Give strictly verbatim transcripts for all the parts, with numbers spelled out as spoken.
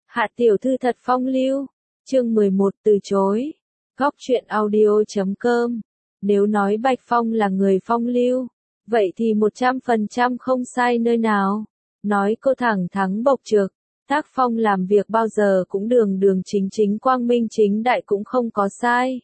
Hạ tiểu thư thật phong lưu. Chương mười một từ chối. Góc truyện audio chấm com. Nếu nói Bạch Phong là người phong lưu, vậy thì một trăm phần trăm không sai nơi nào. Nói cô thẳng thắn bộc trực, tác phong làm việc bao giờ cũng đường đường chính chính quang minh chính đại cũng không có sai.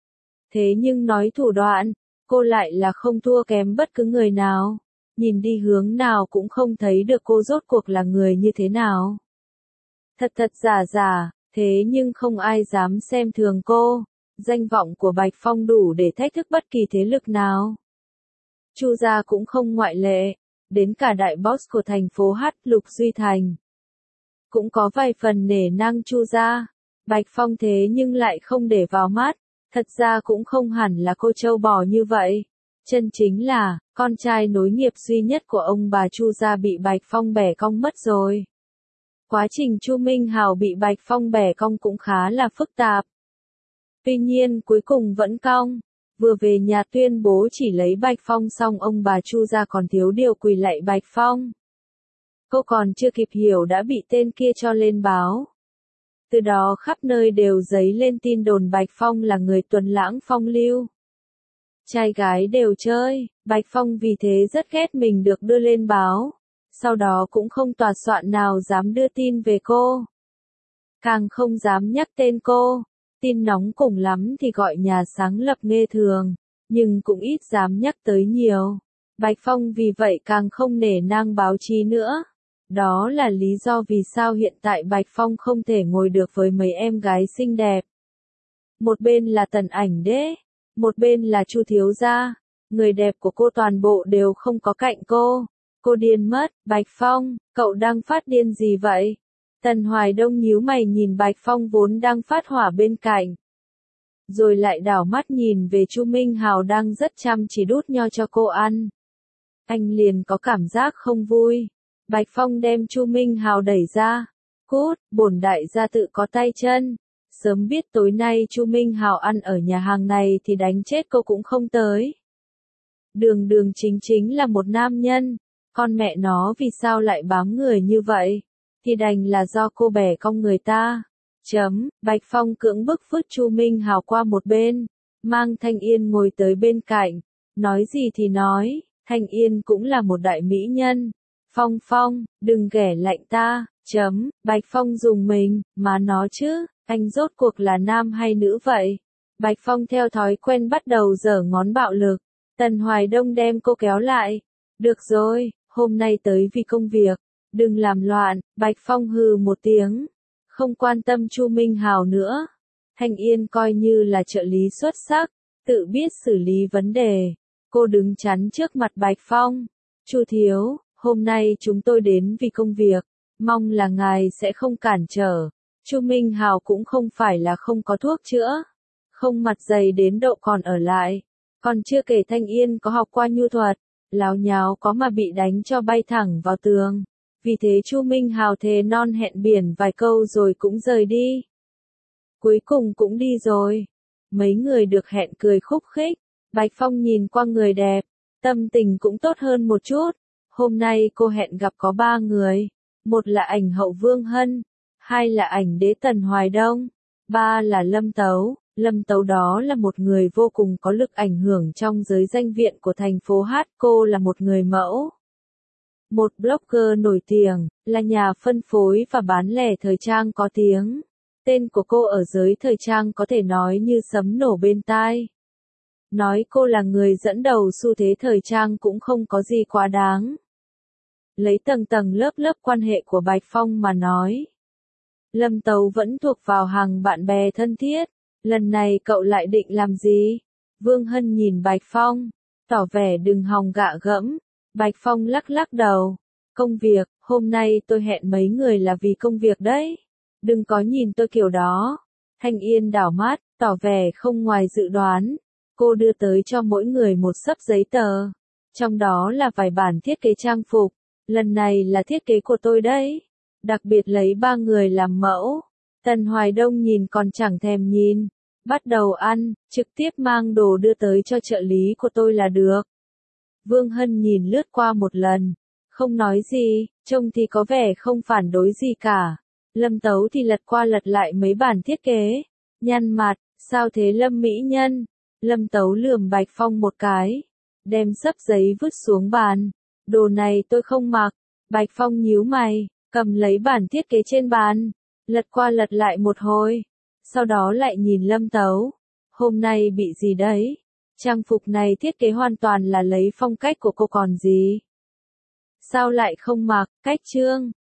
Thế nhưng nói thủ đoạn, cô lại là không thua kém bất cứ người nào. Nhìn đi hướng nào cũng không thấy được cô rốt cuộc là người như thế nào. Thật thật giả giả, thế nhưng không ai dám xem thường cô. Danh vọng của Bạch Phong đủ để thách thức bất kỳ thế lực nào. Chu gia cũng không ngoại lệ, đến cả đại boss của thành phố H, Lục Duy Thành cũng có vài phần nể nang Chu gia. Bạch Phong thế nhưng lại không để vào mắt, thật ra cũng không hẳn là cô trâu bò như vậy. Chân chính là, con trai nối nghiệp duy nhất của ông bà Chu gia bị Bạch Phong bẻ cong mất rồi. Quá trình Chu Minh Hào bị Bạch Phong bẻ cong cũng khá là phức tạp. Tuy nhiên cuối cùng vẫn cong, vừa về nhà tuyên bố chỉ lấy Bạch Phong xong ông bà Chu gia còn thiếu điều quỳ lạy Bạch Phong. Cô còn chưa kịp hiểu đã bị tên kia cho lên báo. Từ đó khắp nơi đều dấy lên tin đồn Bạch Phong là người tuấn lãng phong lưu. Trai gái đều chơi, Bạch Phong vì thế rất ghét mình được đưa lên báo. Sau đó cũng không tòa soạn nào dám đưa tin về cô. Càng không dám nhắc tên cô. Tin nóng cùng lắm thì gọi nhà sáng lập nghe thường, nhưng cũng ít dám nhắc tới nhiều. Bạch Phong vì vậy càng không nể nang báo chí nữa. Đó là lý do vì sao hiện tại Bạch Phong không thể ngồi được với mấy em gái xinh đẹp. Một bên là Tần Ảnh Đế, một bên là Chu thiếu gia. Người đẹp của cô toàn bộ đều không có cạnh cô. Cô điên mất. Bạch Phong, cậu đang phát điên gì vậy? Tần Hoài Đông nhíu mày nhìn Bạch Phong vốn đang phát hỏa bên cạnh. Rồi lại đảo mắt nhìn về Chu Minh Hào đang rất chăm chỉ đút nho cho cô ăn. Anh liền có cảm giác không vui. Bạch Phong đem Chu Minh Hào đẩy ra. Cút, bổn đại gia tự có tay chân. Sớm biết tối nay Chu Minh Hào ăn ở nhà hàng này thì đánh chết cô cũng không tới. Đường đường chính chính là một nam nhân. Con mẹ nó vì sao lại bám người như vậy? Thì đành là do cô bẻ cong người ta. Chấm, Bạch Phong cưỡng bức vứt Chu Minh Hào qua một bên. Mang Thanh Yên ngồi tới bên cạnh. Nói gì thì nói, Thanh Yên cũng là một đại mỹ nhân. Phong Phong, đừng ghẻ lạnh ta. Chấm, Bạch Phong dùng mình, mà nó chứ, anh rốt cuộc là nam hay nữ vậy? Bạch Phong theo thói quen bắt đầu giở ngón bạo lực. Tần Hoài Đông đem cô kéo lại. Được rồi, hôm nay tới vì công việc. Đừng làm loạn. Bạch Phong hừ một tiếng. Không quan tâm Chu Minh Hào nữa. Thanh Yên coi như là trợ lý xuất sắc, tự biết xử lý vấn đề. Cô đứng chắn trước mặt Bạch Phong. Chu thiếu, hôm nay chúng tôi đến vì công việc. Mong là ngài sẽ không cản trở. Chu Minh Hào cũng không phải là không có thuốc chữa. Không mặt dày đến độ còn ở lại. Còn chưa kể Thanh Yên có học qua nhu thuật. Láo nháo có mà bị đánh cho bay thẳng vào tường. Vì thế Chu Minh Hào thề non hẹn biển vài câu rồi cũng rời đi. Cuối cùng cũng đi rồi. Mấy người được hẹn cười khúc khích. Bạch Phong nhìn qua người đẹp. Tâm tình cũng tốt hơn một chút. Hôm nay cô hẹn gặp có ba người. Một là ảnh hậu Vương Hân. Hai là ảnh đế Tần Hoài Đông. Ba là Lâm Tấu. Lâm Tấu đó là một người vô cùng có lực ảnh hưởng trong giới danh viện của thành phố H. Cô là một người mẫu. Một blogger nổi tiếng, là nhà phân phối và bán lẻ thời trang có tiếng. Tên của cô ở giới thời trang có thể nói như sấm nổ bên tai. Nói cô là người dẫn đầu xu thế thời trang cũng không có gì quá đáng. Lấy tầng tầng lớp lớp quan hệ của Bạch Phong mà nói. Lâm Tấu vẫn thuộc vào hàng bạn bè thân thiết. Lần này cậu lại định làm gì? Vương Hân nhìn Bạch Phong, tỏ vẻ đừng hòng gạ gẫm. Bạch Phong lắc lắc đầu. Công việc, hôm nay tôi hẹn mấy người là vì công việc đấy. Đừng có nhìn tôi kiểu đó. Thanh Yên đảo mắt, tỏ vẻ không ngoài dự đoán. Cô đưa tới cho mỗi người một xấp giấy tờ. Trong đó là vài bản thiết kế trang phục. Lần này là thiết kế của tôi đấy. Đặc biệt lấy ba người làm mẫu. Tần Hoài Đông nhìn còn chẳng thèm nhìn. Bắt đầu ăn, trực tiếp mang đồ đưa tới cho trợ lý của tôi là được. Vương Hân nhìn lướt qua một lần, không nói gì, trông thì có vẻ không phản đối gì cả. Lâm Tấu thì lật qua lật lại mấy bản thiết kế, nhăn mặt, sao thế Lâm mỹ nhân? Lâm Tấu lườm Bạch Phong một cái, đem xấp giấy vứt xuống bàn, đồ này tôi không mặc. Bạch Phong nhíu mày, cầm lấy bản thiết kế trên bàn, lật qua lật lại một hồi, sau đó lại nhìn Lâm Tấu, hôm nay bị gì đấy? Trang phục này thiết kế hoàn toàn là lấy phong cách của cô còn gì? Sao lại không mặc? Cách trương,